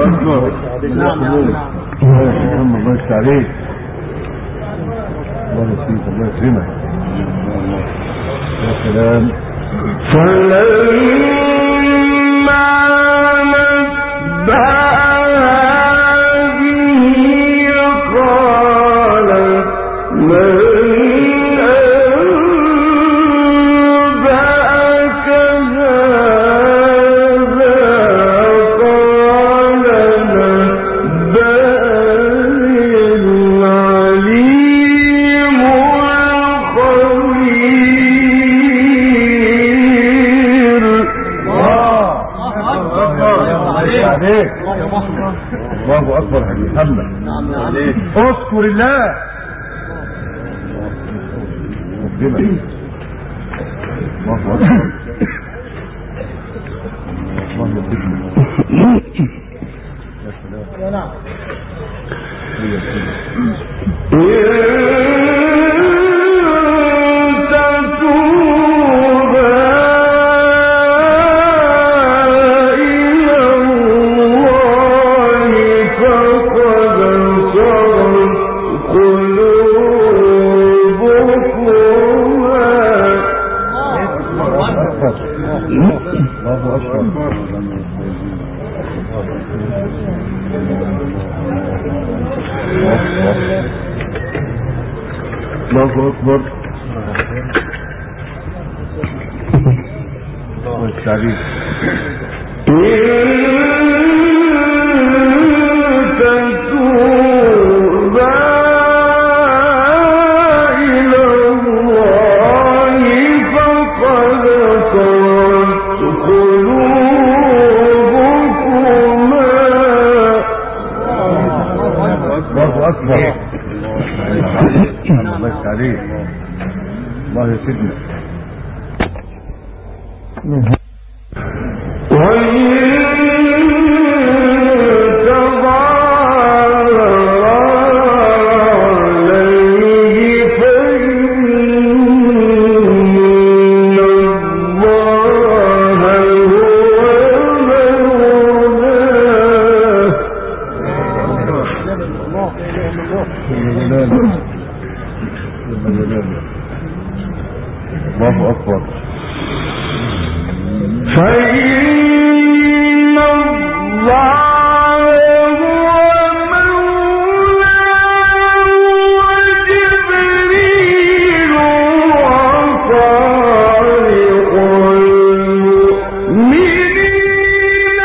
اكبر. الله يفتح عليك. الله يسلمك الله يكرمك. يا سلام. فلما نبأها به قال من أنبأك هذا قال نبأني العليم الخبير. الله اكبر يا محمد. اذكر الله. الله اكبر. الله اكبر. الله التعريف. الله يسدنا. الله أكبر. فإن الله هو مولاه وجبريل وصالح المؤمنين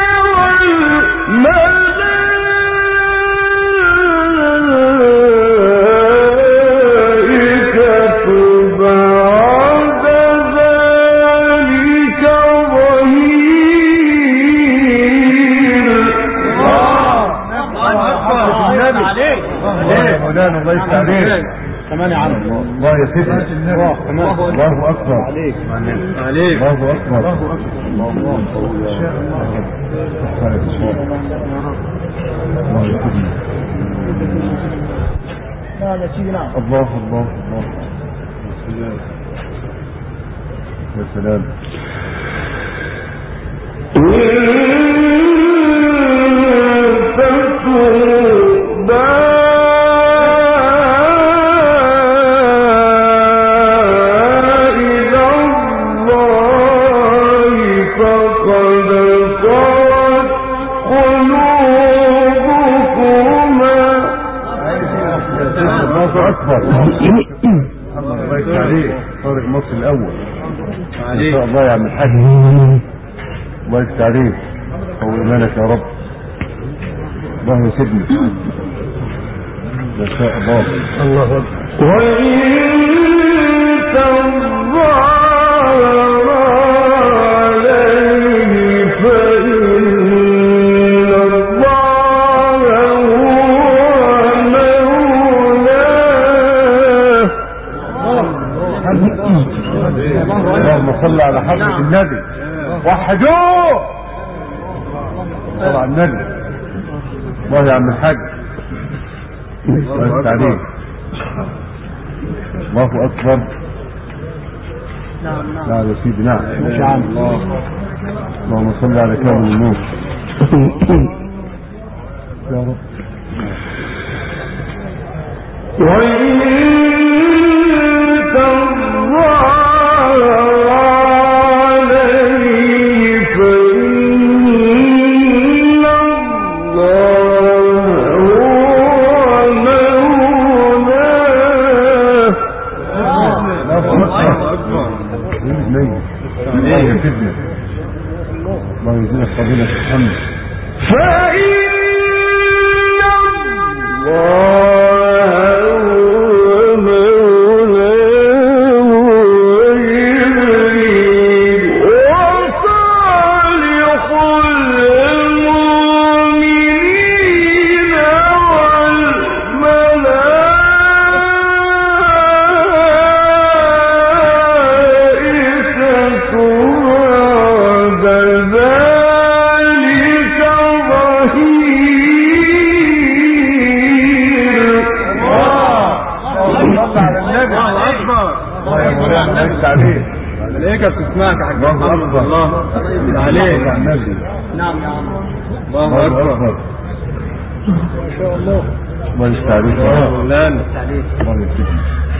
والملائكة بعد ذلك الله يفتح عليك. كمان يا عم. الله يسدنا. الله اكبر عليك. الله اكبر. الله يسدنا. الله الله الله. يا سلام. الله يفتح عليك. طارق مصر الاول ان شاء الله يا عم الحاج. الله يفتح عليك. طول ايمانك يا رب. الله يسدني ان شاء الله. الله اكبر. اللهم صل على حضرة النبي. وحدوه. صل على النبي. الله يا عم الحاج. الله يفتح عليك. الله اكبر. نعم يا سيدي. نعم. اللهم صل على كامل النور. الملائكة بتسمعك يا حاج محمد. الله عليك يا النبي. نعم يا عم. الله أكبر. ما شاء الله. الله يستعليك يا مولانا. الله يستعليك.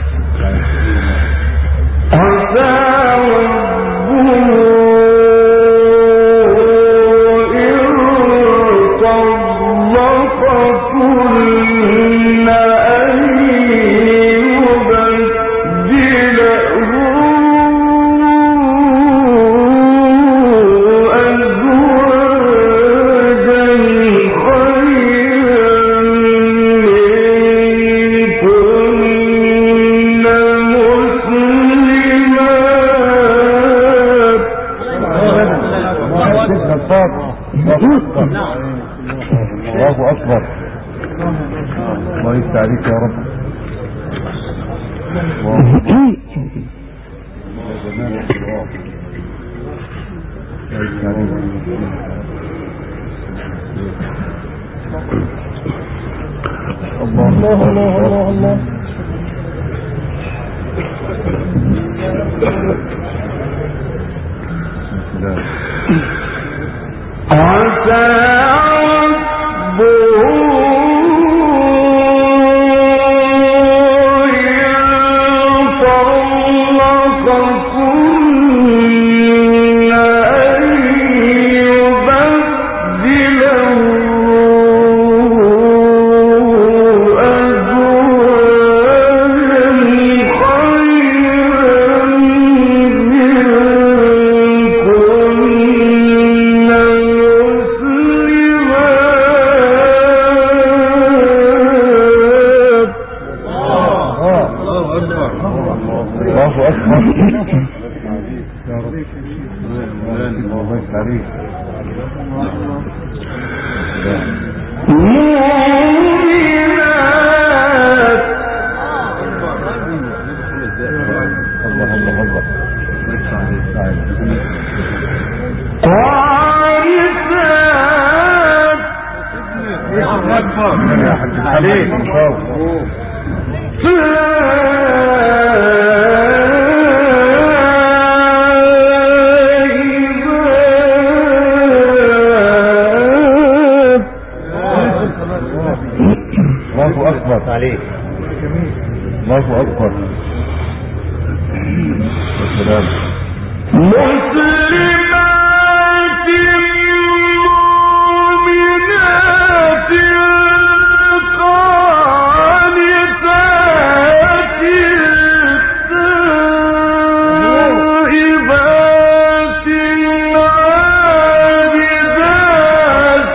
الله أكبر. الله يستعليك يا رب. الله الله الله. الله أكبر. والسلام. مسلمات مؤمنات قانتات تائبات عابدات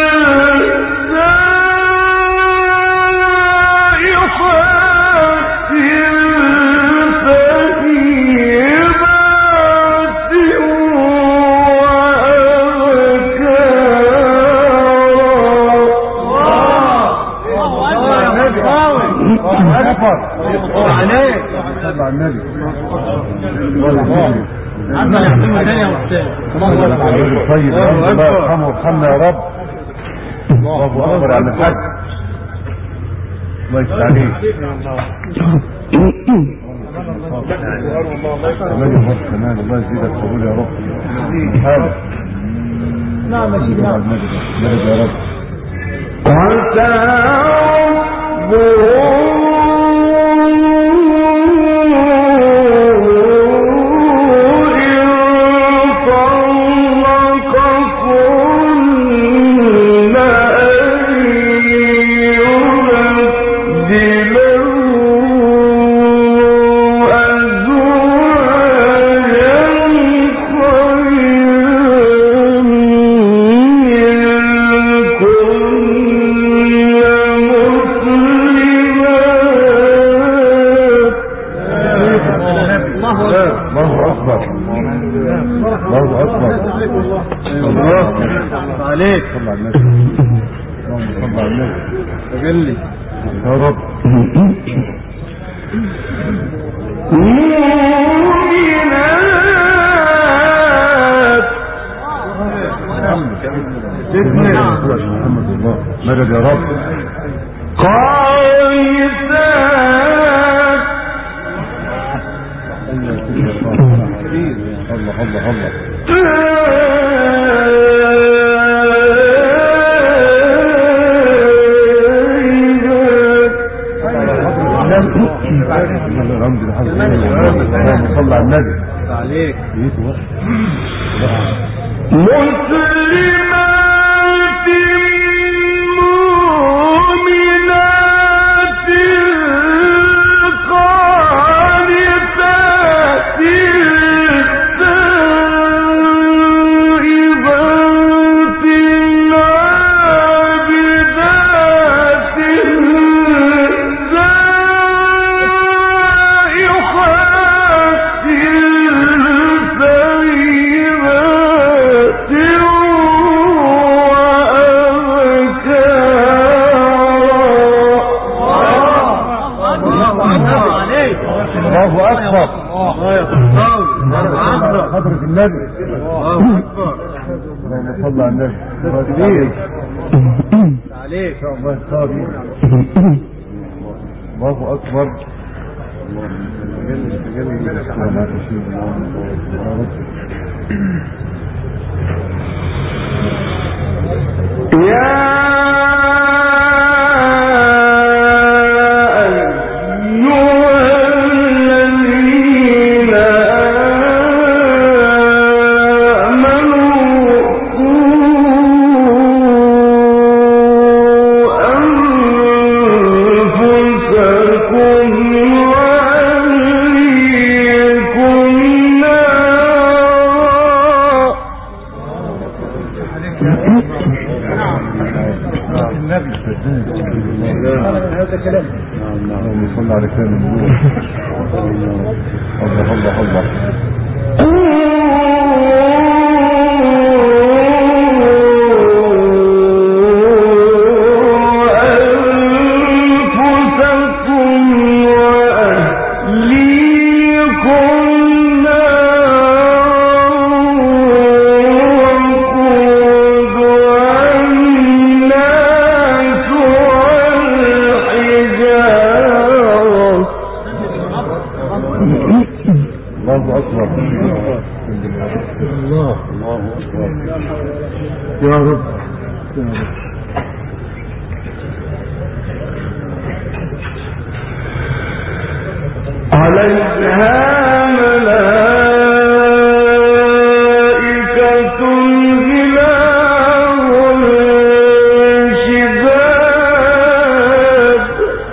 عليك على النبي. عما يحكمه تاني يا أستاذ. طيب الله يرحمه ويرحمنا يا رب. الله أكبر على الحج. الله يستعليك. كمان الله يزيدك قبول يا رب. نعم يا سيدي. نعم يا رب. صل على النبي. اللهم صل على النبي. تجلي يا رب. محمد الله مدد يا رب. الله الله الله. الحمد لله. اللهم صل على النبي. عليك مسلمات مؤمنات قانتات تائبات عابدات الله اكبر. حضرة النبي. اللهم صل على النبي. عليك الله الصادق. الله اكبر. يا اللهم صل على كلام النور. الله الله الله. الله أكبر. الله أكبر يا رب. عليها ملائكة غلاظ شداد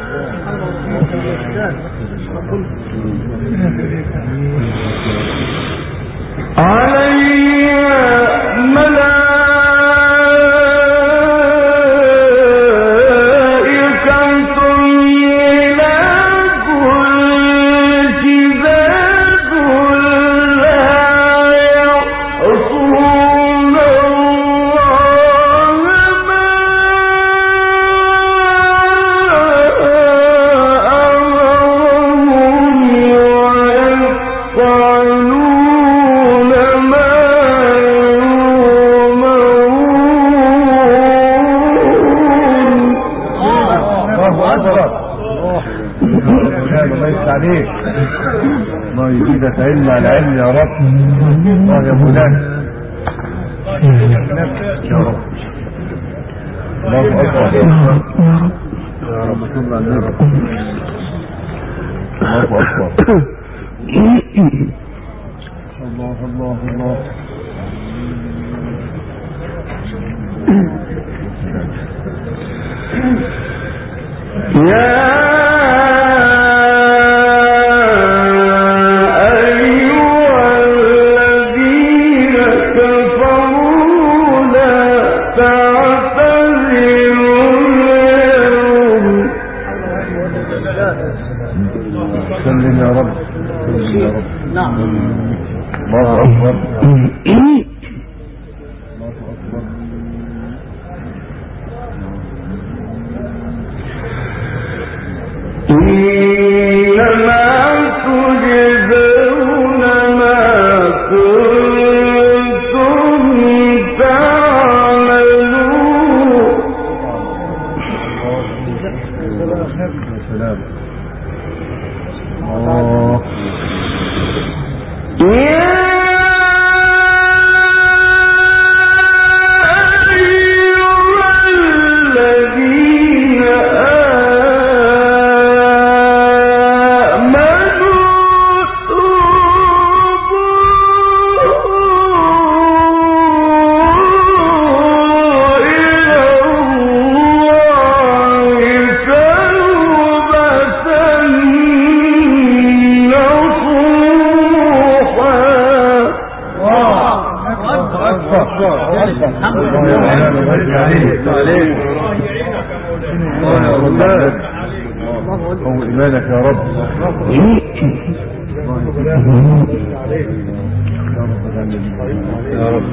عليك. الله يزيدك علم على علم يا رب. الله يا مولانا يا رب. الله اكبر يا رب. صل على النبي. الله اكبر. الله الله الله. يا سلم يا رب. سلم يا رب. نعم. الله أكبر. الله أكبر. إيمانك يا رب. يا رب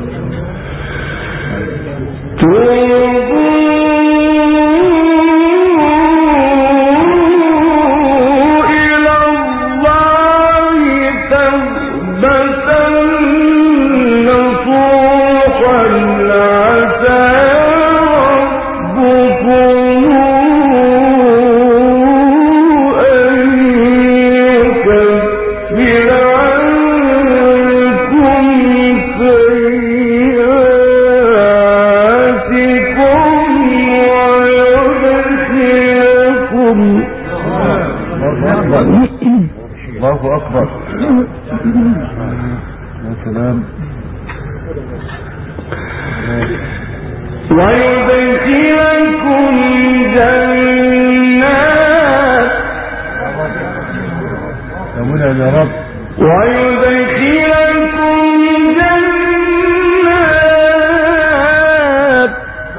الله أكبر. يا سلام. ويدخلكم جنات يا رب. ويدخلكم جنات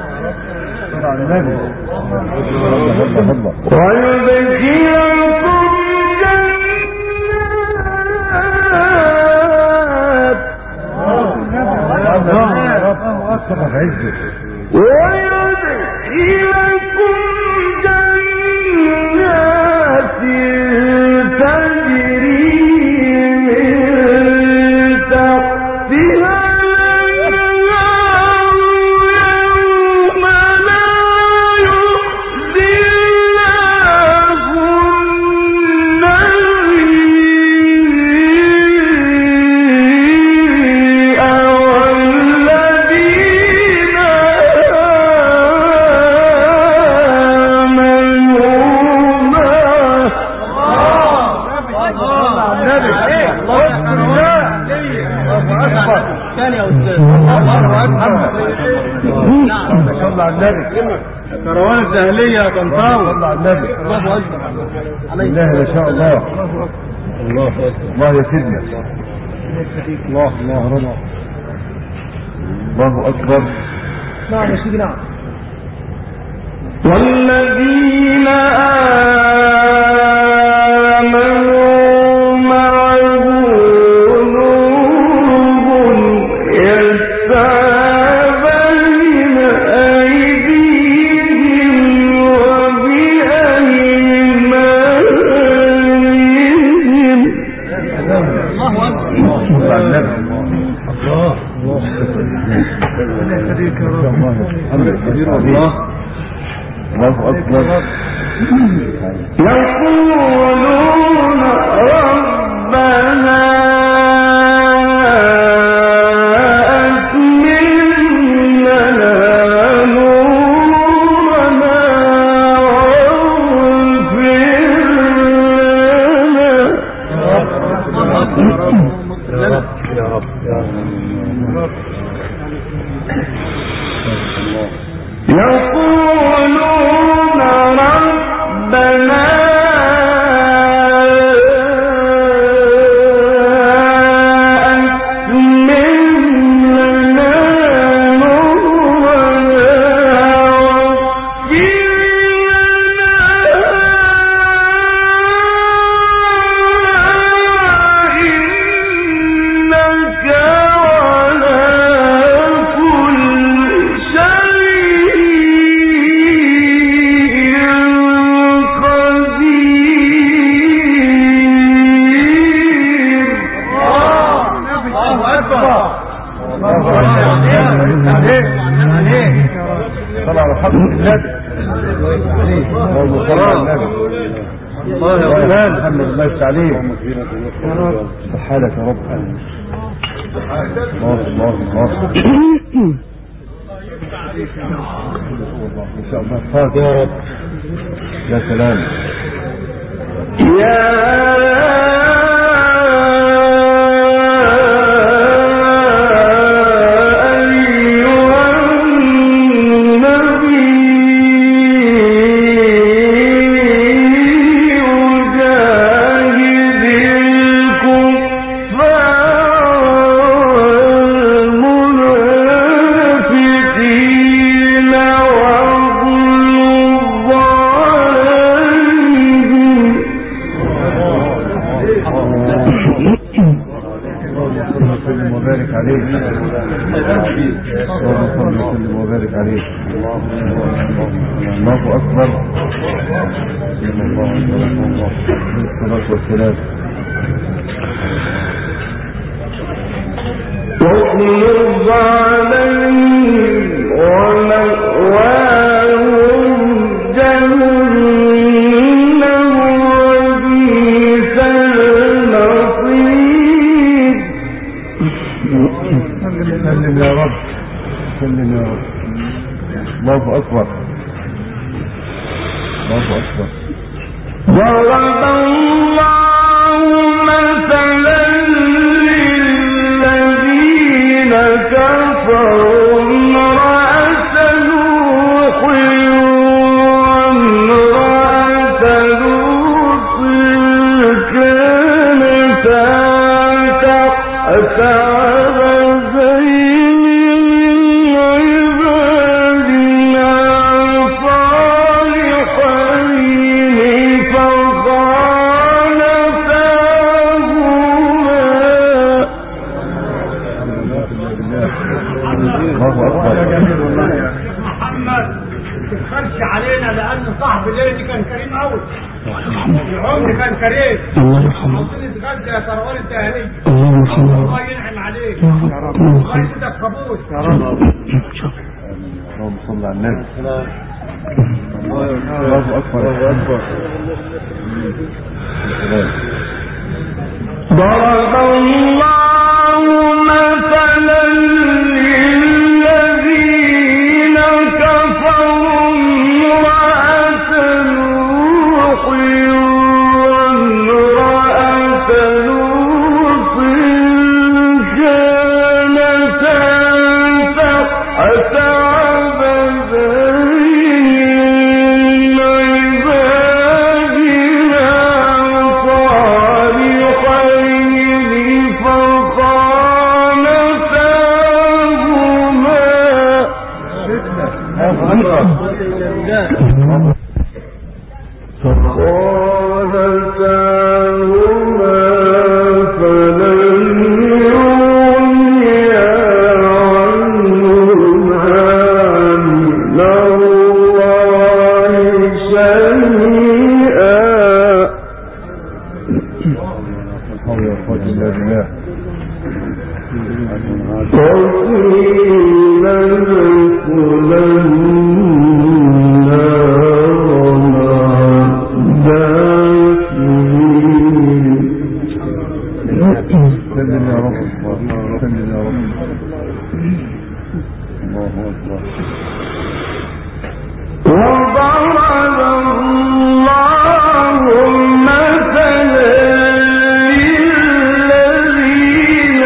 كروان الدهلية كنطاوي. صلى على النبي. الله أكبر. الله ما شاء الله. الله يا سيدنا. الله أكبر. نعم يا سيدي نعم. والذين آمنوا معه نور يسعى بين أيديهم وبأيمانهم. الله أكبر. الله أكبر. يقولون ربنا أتمم لنا نورنا واغفر لنا. يا رب. يقولون ربنا صل على حضرة النبي. اللهم صل على النبي. الله يا فلان محمد الله يفتح عليك يا رب. حالك يا رب. الله ان شاء الله صادق يا رب. يا سلام يا الله أكبر. الصلاة والسلام. واغلظ عليهم ومأواهم جهنم وبئس المصير. سلم يا رب. سلم يا رب. الله أكبر. الله أكبر. ضرب الله مثلا للذين كفروا امرأة نوح وامرأة لوط كانتا تحت علينا لأن صاحب الليلة دي كان كريم قوي. العمر كان كريم. الله يرحمه. نتغدى يا ثروات التهاني. الله يرحمه. الله ينعم عليك. الله يزيدك قبول. اللهم صل على النبي. الله أكبر. الله أكبر. ضرب الله مثلا للذين كفروا امرأة نوح وامرأة لوط كانتا تحت عبدين عبادنا صالحين فخانتاهما فلم يغنيا عنهما من الله شيئا وقيل ادخلا النار مع الداخلين. سلم يا رب. سلم يا رب. الله أكبر. وضرب الله مثلا للذين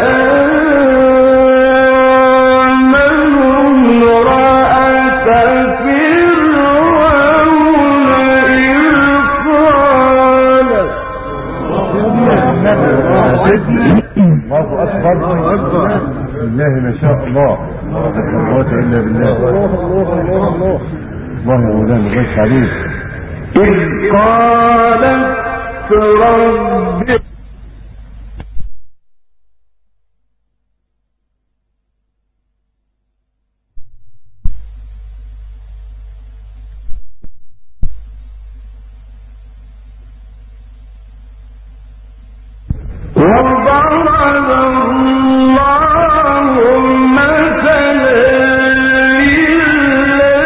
آمنوا امرأة فرعون إذ قالت الله أكبر. بالله ما شاء الله. لا قوة إلا بالله. الله يا مولانا بس عليك. إذ قالت رب وضرب الله مثلا للذين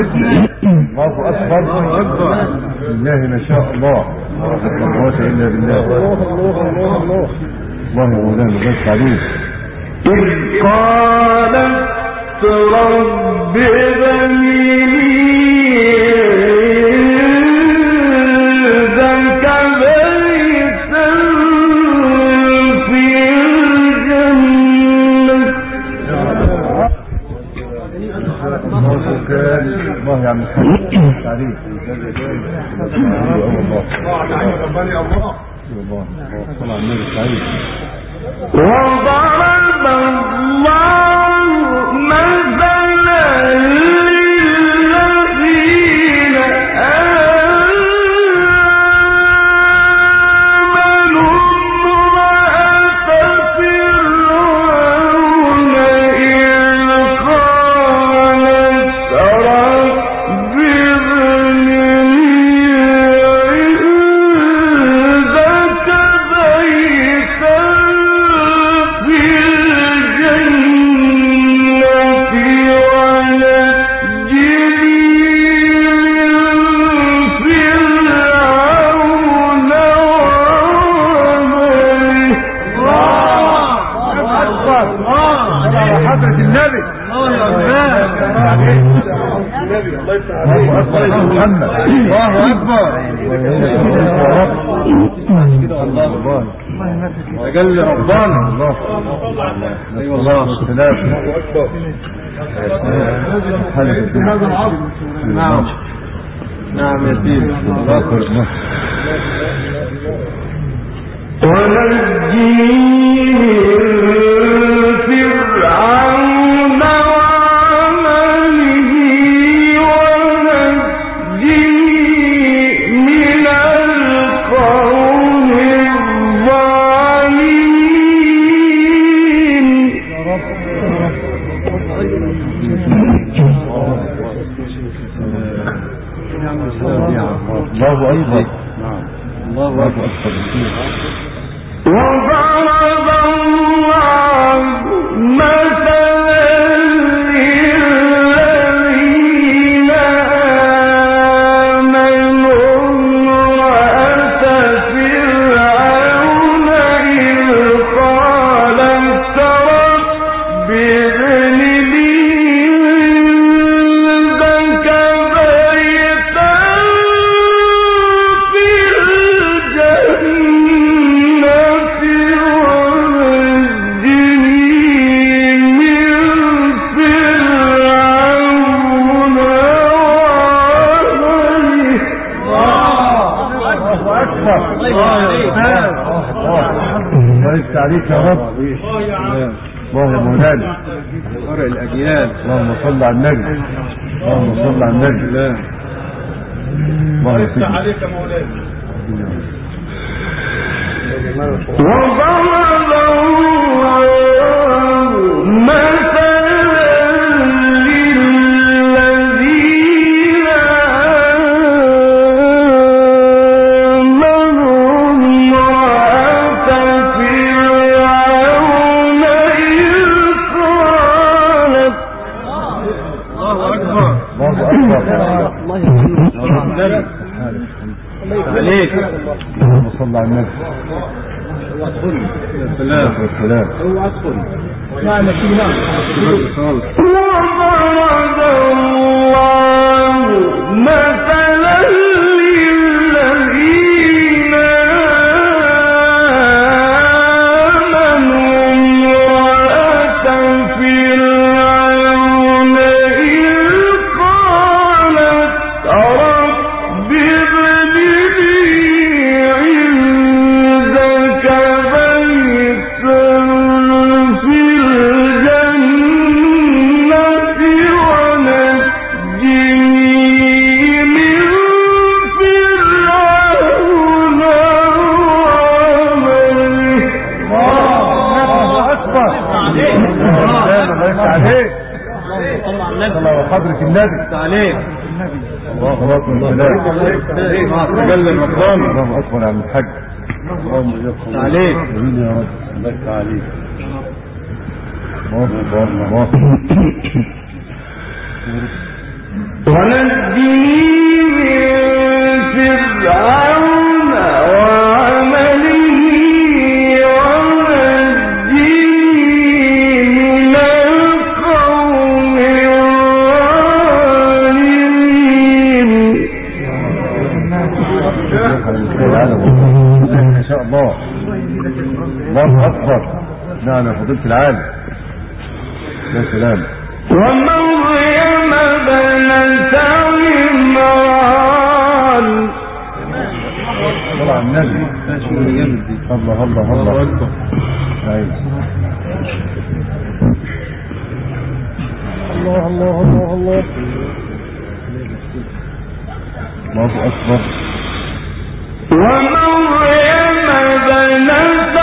الله اكبر بالله ما شاء الله لا قوة الا بالله. الله يا مولانا بس عليك. إذ قالت رب الله يا عم الحاج عليك. الله صلى على النبي سعيد. وضرب الله مثلا للذين آمنوا امرأة فرعون إذ قالت رب ابن تجلي ربنا. الله والسلام. نعم نعم يا سيدي. الله أكبر. الله أكبر. وضرب الله مثلا للذين آمنوا امرأة فرعون إذ قالت رب ابن لي عندك بيتا في الجنة عليك يا رب. الله يا مولانا فرق الأجيال. اللهم صل على النبي. اللهم صل على النبي. الله يسلمك عليك يا مولانا. وضرب الله مثلا للذين آمنوا امرأة فرعون إذ قالت. الله أكبر. الله أكبر. عليك. اللهم صل على النبي. السلام والسلام. اوعى تدخل. وضرب الله مثلا للذين آمنوا امرأة فرعون إذ قالت رب ابن لي عندك بيتا في الجنة ونجني من فرعون وعمله. الله أكبر. عليك. الله وحضرة النبي. عليك. الله أكبر. تجلي ربنا. الله أكبر يا عم الحاج. اللهم يقبل عليك. امين يا رب. الله عليك. الله الله أكبر. نعم يا فضيلة العالم. يا سلام. ومريم ابنة عمران. طلع النبي. الله الله الله أكبر. أيوة. الله الله الله الله. الله أكبر. ومريم ابنة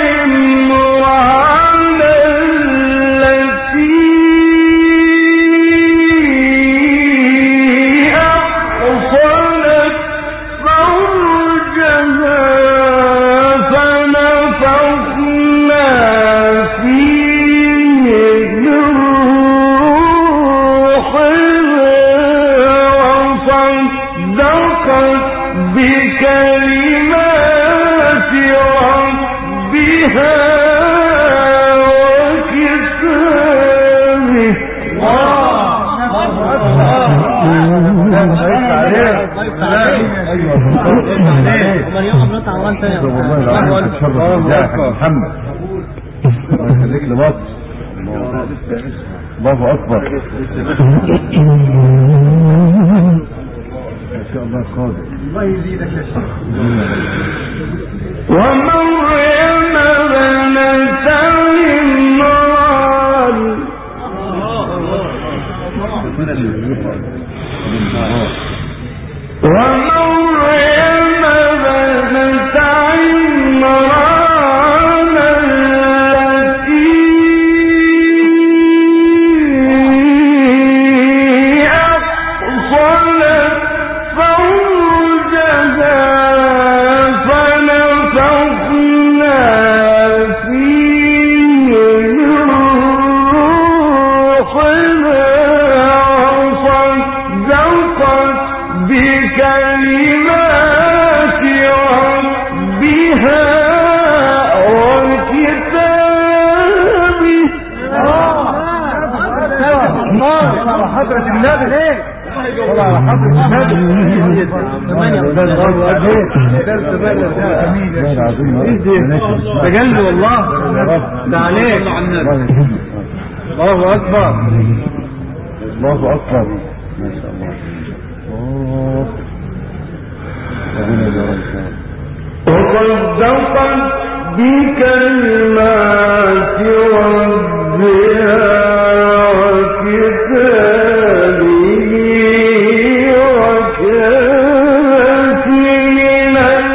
عمران التي أحصنت فرجها فنفخنا فيه من روحنا وصدقت بكلمات ربها وكتابه. ومريم ابنة عمران ثانية. محمد الله يخليك لمصر. الله أكبر. ما شاء الله قادر. الله يزيدك يا شيخ. ومريم ابنة عمران. ومريم ابنة عمران التي أحصنت فرجها فنفخنا فيه من روحنا وصدقت بكلمات ربها وكتابه. على حضرة النبي. على حضرة النبي. تجلد والله. ده عليك. الله أكبر. الله أكبر. ما شاء الله. وصدقت بكلمات ربها وكتابه وكانت من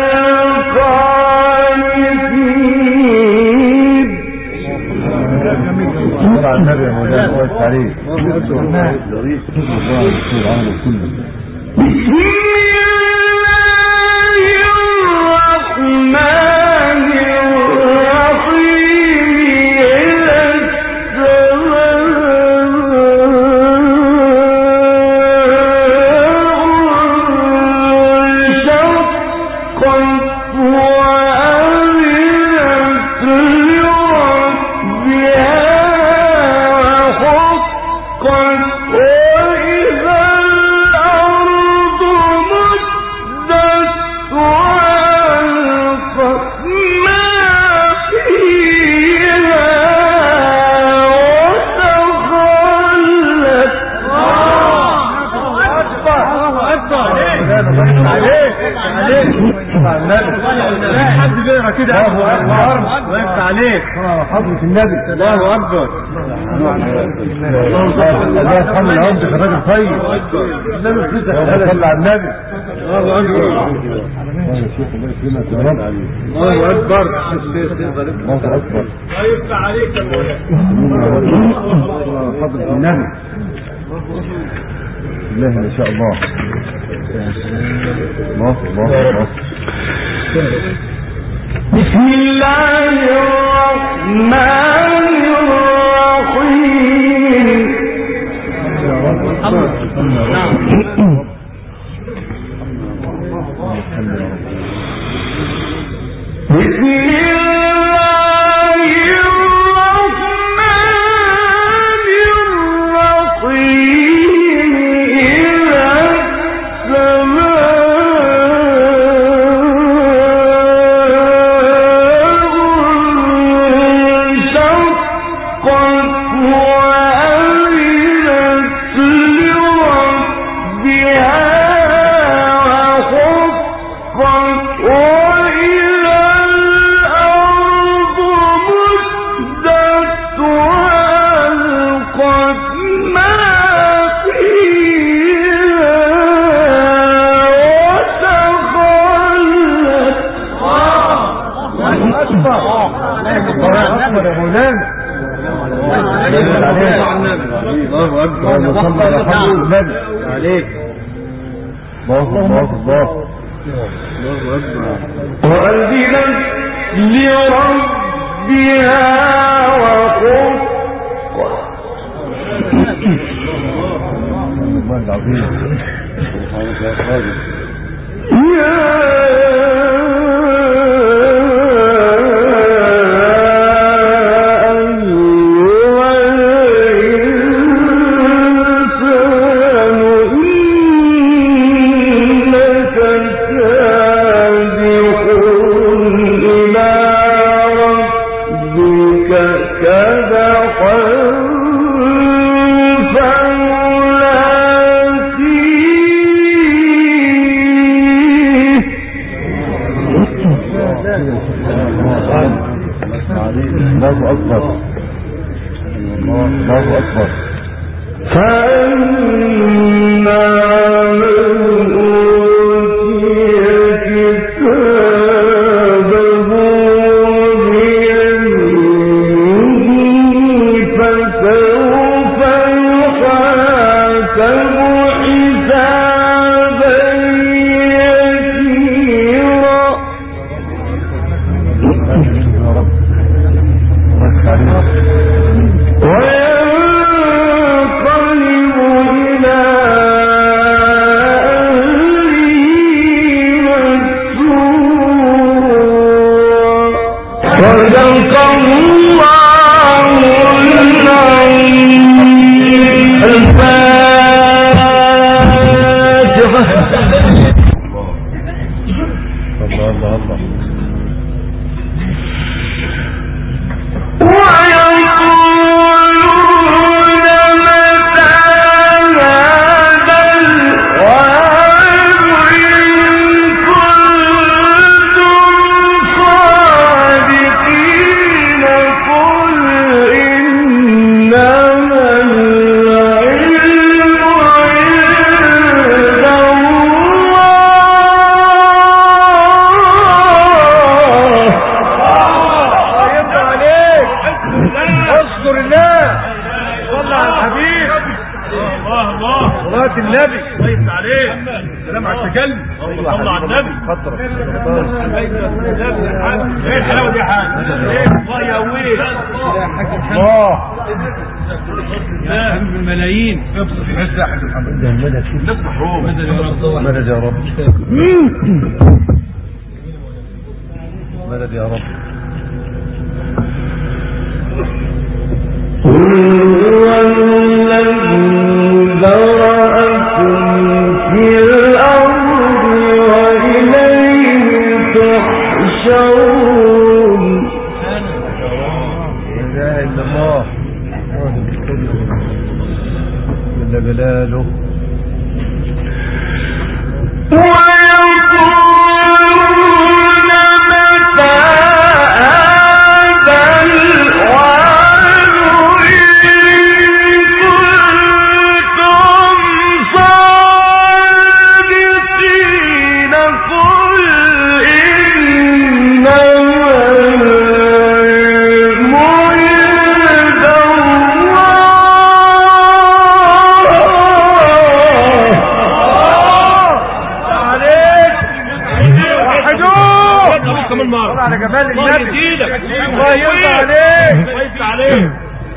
القانتين. طلع النبي يا مولانا هو التعريف. بسم الله الرحمن الرحيم. إذا السماء انشقت وأذنت لربها وحقت وإذا الأرض مدت وألقت ما فيها وتخلت. حد بيقرا كده. وقفت عليك. حضرة النبي. الله أكبر. الله يرحم العبد في الراجل طيب. صلى على النبي. الله أكبر. الله أكبر. الله أكبر. ويفتح عليك يا حضرة النبي. الله ما شاء الله. الله الله الله. بسم الله الرحمن الرحيم.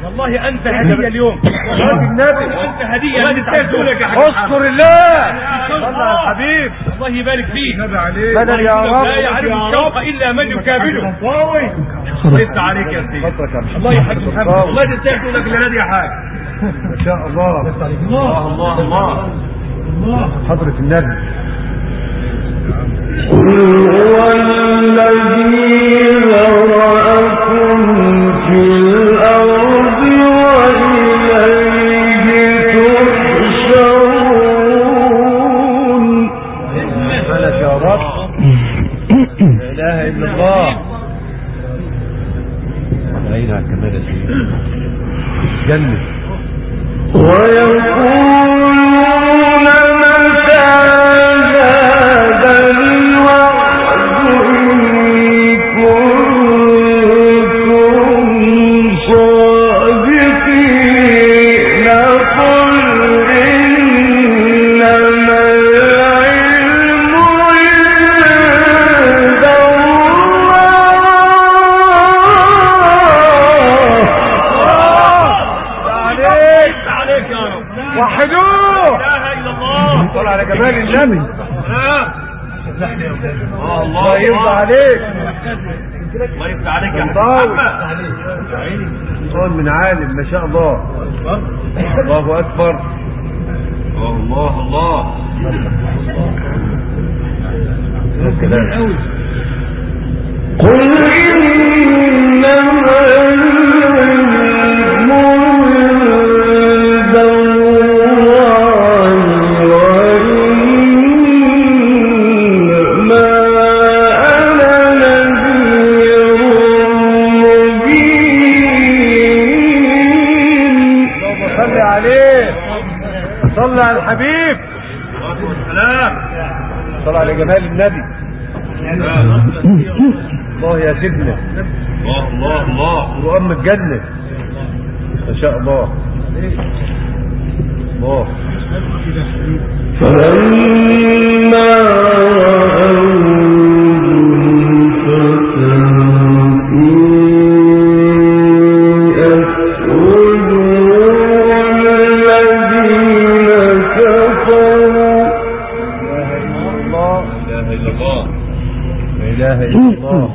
والله انت هديه اليوم وانت هديه لك يا حبيبي. اذكر الله صلى على الحبيب. الله يبارك فيك. بدل يا رب. لا يعرف الشوق الا من يكابله. لسه عليك يا سيدي. الله يحفظك محمد. الله تستاهل لك اللي يا حاج. ما شاء الله. الله الله الله. حضرة النبي. قل هو الذي ذرأكم في الأرض وإليه تحشرون. ملك يا رب. لا إله إلا الله. عين على الكمال يا سيدي. جنة. ويقولون متى هذا الوعد إن كنتم صادقين. قل إنما العلم عند عليك يا رب. وحدوه. لا اله الا الله. صل على جمال النبي. الله يرضى عليك. الله يفتح عليك يا محمد. محمد. صوت من عالم ما شاء الله. الله اكبر. الله الله. قل إنما العلم عند الله وإنما أنا نذير مبين. صل عليه. صل على الحبيب. والسلام. صل على جمال النبي. الله يا سيدنا. الله الله الله. وأم الجنة ما شاء الله. الله. فلما لا إله إلا الله.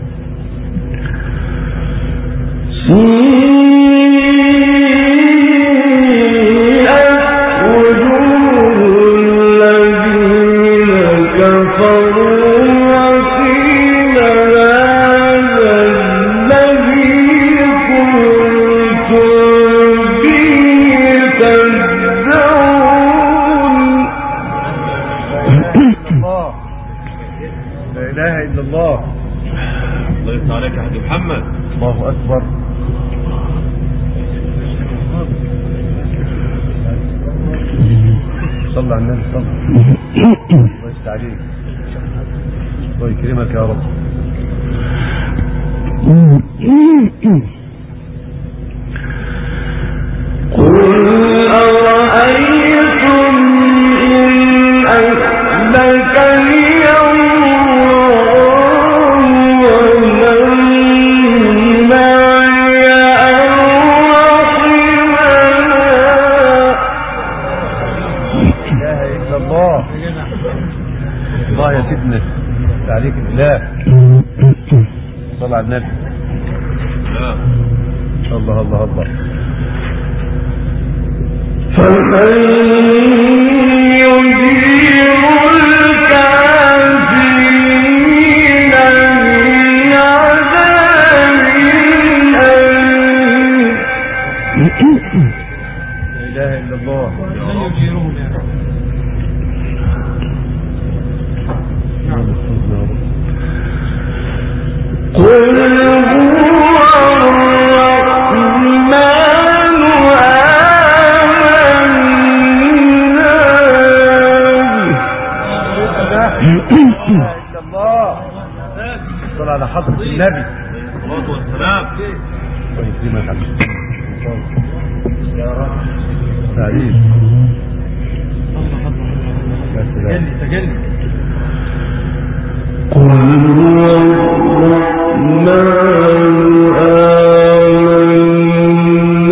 الله يفتح عليك يا حاج محمد. الله أكبر. صلى على النبي. صلى. الله يفتح عليك. الله يكرمك يا رب. قل أرأيتم إن أهلكني الله يا سيدنا عليك الله. صلى على النبي. الله الله الله. فمن يجير الكافرين من عذاب أليم. لا إله إلا الله. من يجيرهم يا رب. قل هو الرحمن الله. صل على حضرة النبي. الصلاة والسلام. ويكرمك على يا رب. تعليم. تجلي. قل هو الرحمن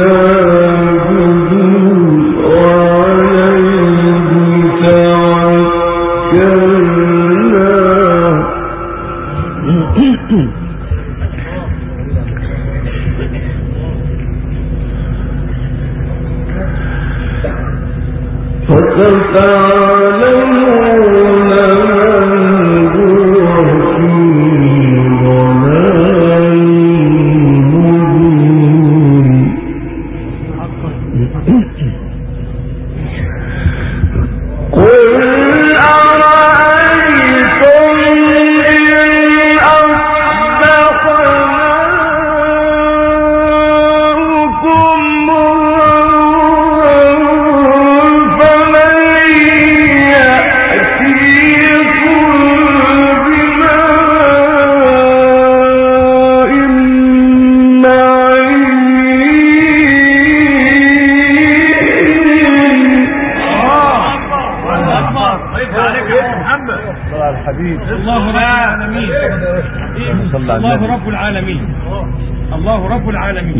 الله رب العالمين. الله رب العالمين.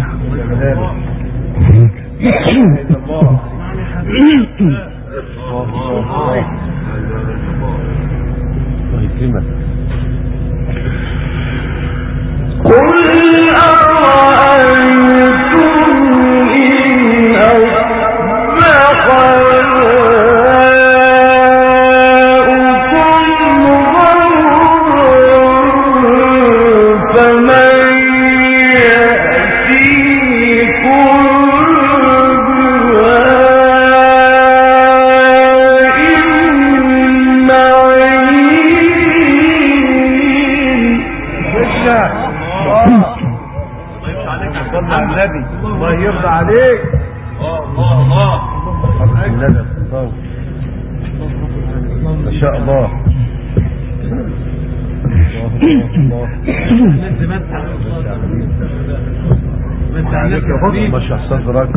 مشح صدرك.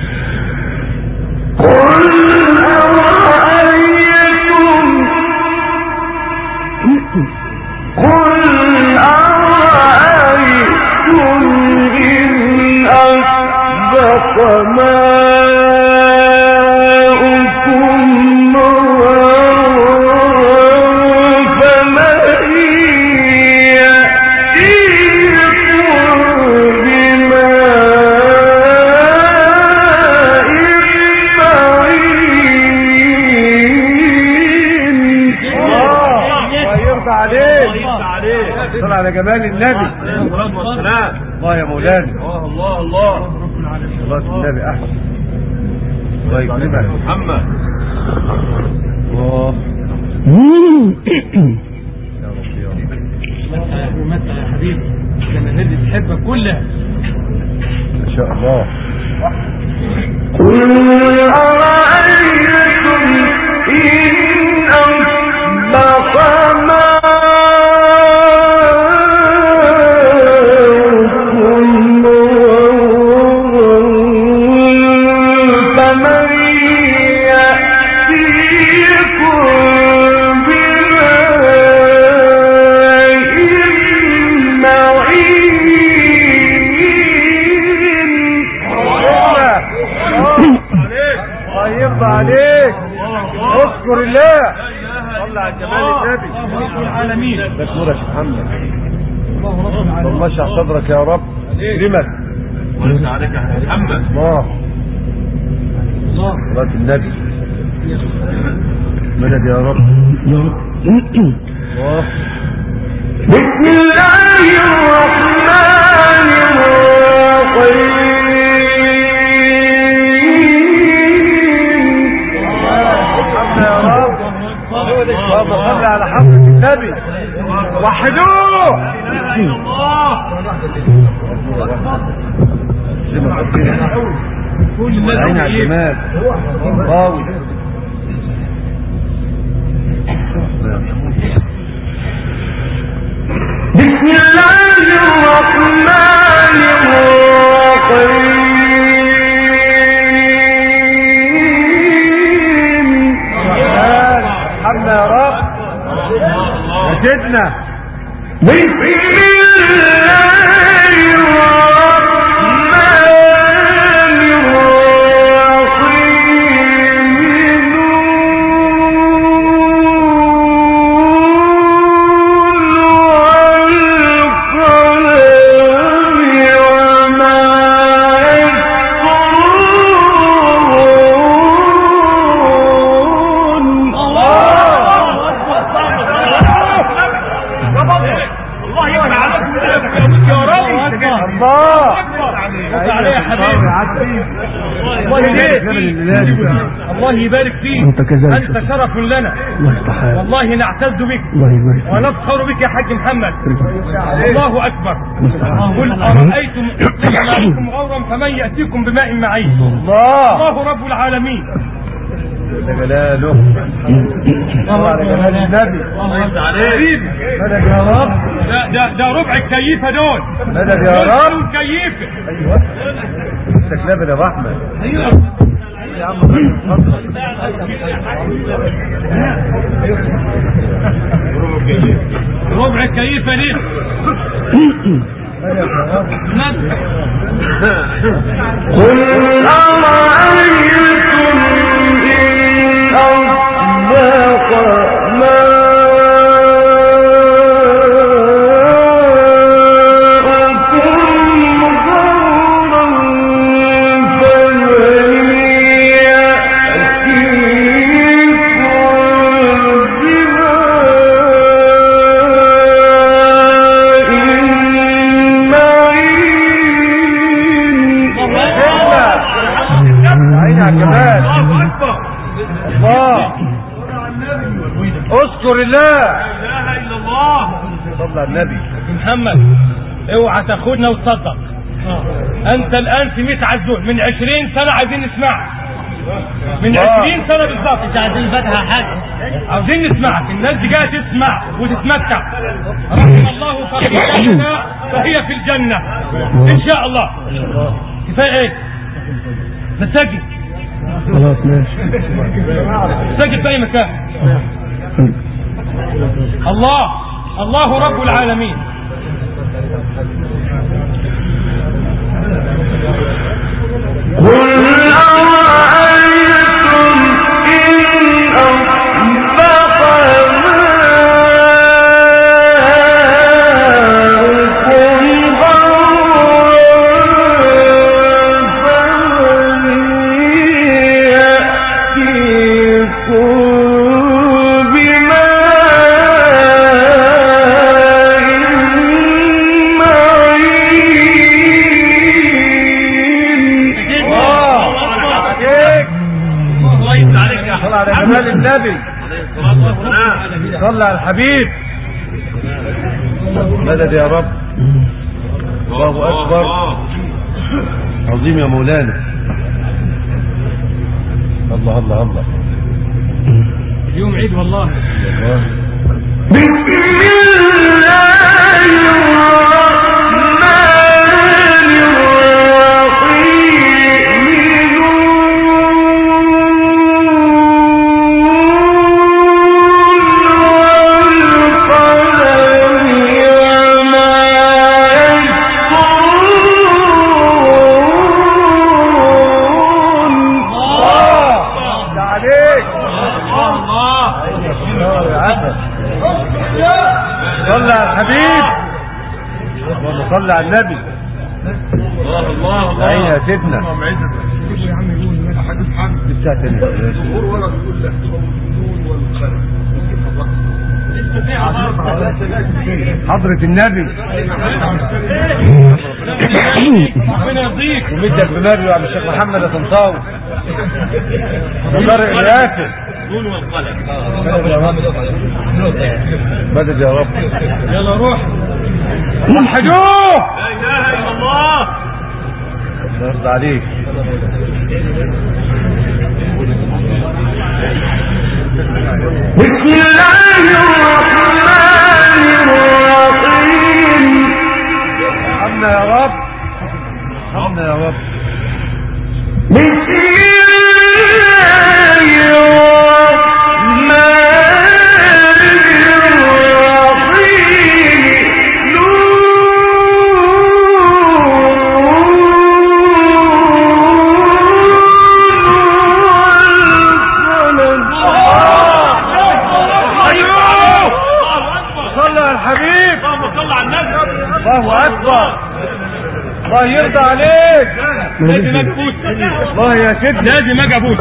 على جمال النبي. الله يا مولانا. الله الله صلاة النبي احسن. الله يكرمك محمد. الله يا رب يا رب. متى يا حبيبي جماهير تحبك كلها ما شاء الله. قل أرأيتم إن أصبح عليك اذكر الله. صلى على جمال النبي. الله رب العالمين. بسم يا شيخ محمد. الله يشرح صدرك يا رب. كرمك ورزق عليك يا محمد. الله صلاة النبي. مدد يا رب. الله بسم الله الرحمن الرحيم. اللهم صل على حضرة النبي. وحدوه. العين على الجمال قوي. بسم الله الرحمن الرحيم. حمد يا رب. وجدنا. بسم الله الرحمن الرحيم. الله يبارك فيك. انت كذلك. انت شرف لنا. والله نعتز بك ونفخر بك يا حاج محمد. الله اكبر. قل ارايتم ماءكم غورا فمن ياتيكم بماء معين. الله رب العالمين. جلاله. الله على جلال النبي. حبيبي مدد يا رب. ده ربع الكيفه دول. مدد يا رب. كيفه. ايوه استكلاب يا احمد. ايوه يا عم ربع الكيفه ليه؟ قل أرأيتم إن أصبح اذكر الله. لا اله الا الله. صلى على النبي محمد. اوعى تاخدنا وتصدق. انت الان في 100 عزول من 20 سنه عايزين نسمعك. من 20 سنه بالظبط. مش عايزين فتحه حاجه. عاوزين نسمعك. الناس دي جايه تسمع وتتمتع. رحم الله فرحتنا فهي في الجنه ان شاء الله. كفايه ايه؟ مساجد. خلاص ماشي. مساجد في اي مكان. الله رب العالمين. قل أرأيتم إن أصبح النبي. صلى على الحبيب. مدد يا رب. الله اكبر. عظيم يا مولانا. الله الله الله. اليوم عيد والله. بسم الله صلى على النبي. الله عين يا سيدنا. حضرة النبي. ربنا يرضيك. ومدك بنبي وعم الشيخ محمد الطنطاوي. وطارق الياسر. مدد يا رب. يلا روح. وحدوه. لا اله الا الله. يرضى عليك. بسم الله الرحمن الرحيم. ارحمنا يا رب. ارحمنا يا رب. بسم الله الرحمن الله اكبر. الله يرضى عليك. لازم اجبوس. الله يا سيدنا. لازم اجبوس.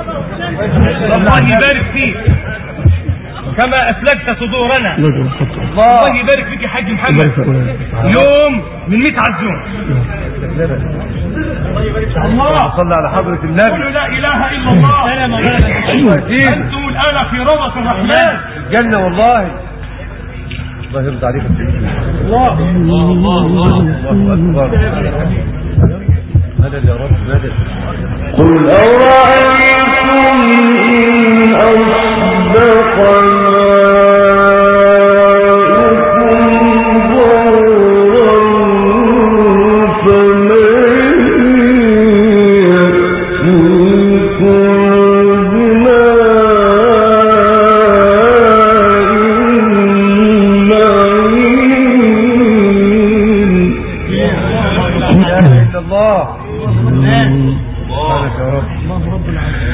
الله يبارك فيك كما اسلكت صدورنا الله يبارك فيك يا حاج محمد. يوم من 100 عزوم. الله صلى على حضرة النبي. قولوا لا اله الا الله. انتم الان في روضة الرحمن الجنة والله. الله يرضى عليك. الله أكبر. مدد يا رب مدد. قل أرأيتم إن أصدق الله. سبحانك يا رب.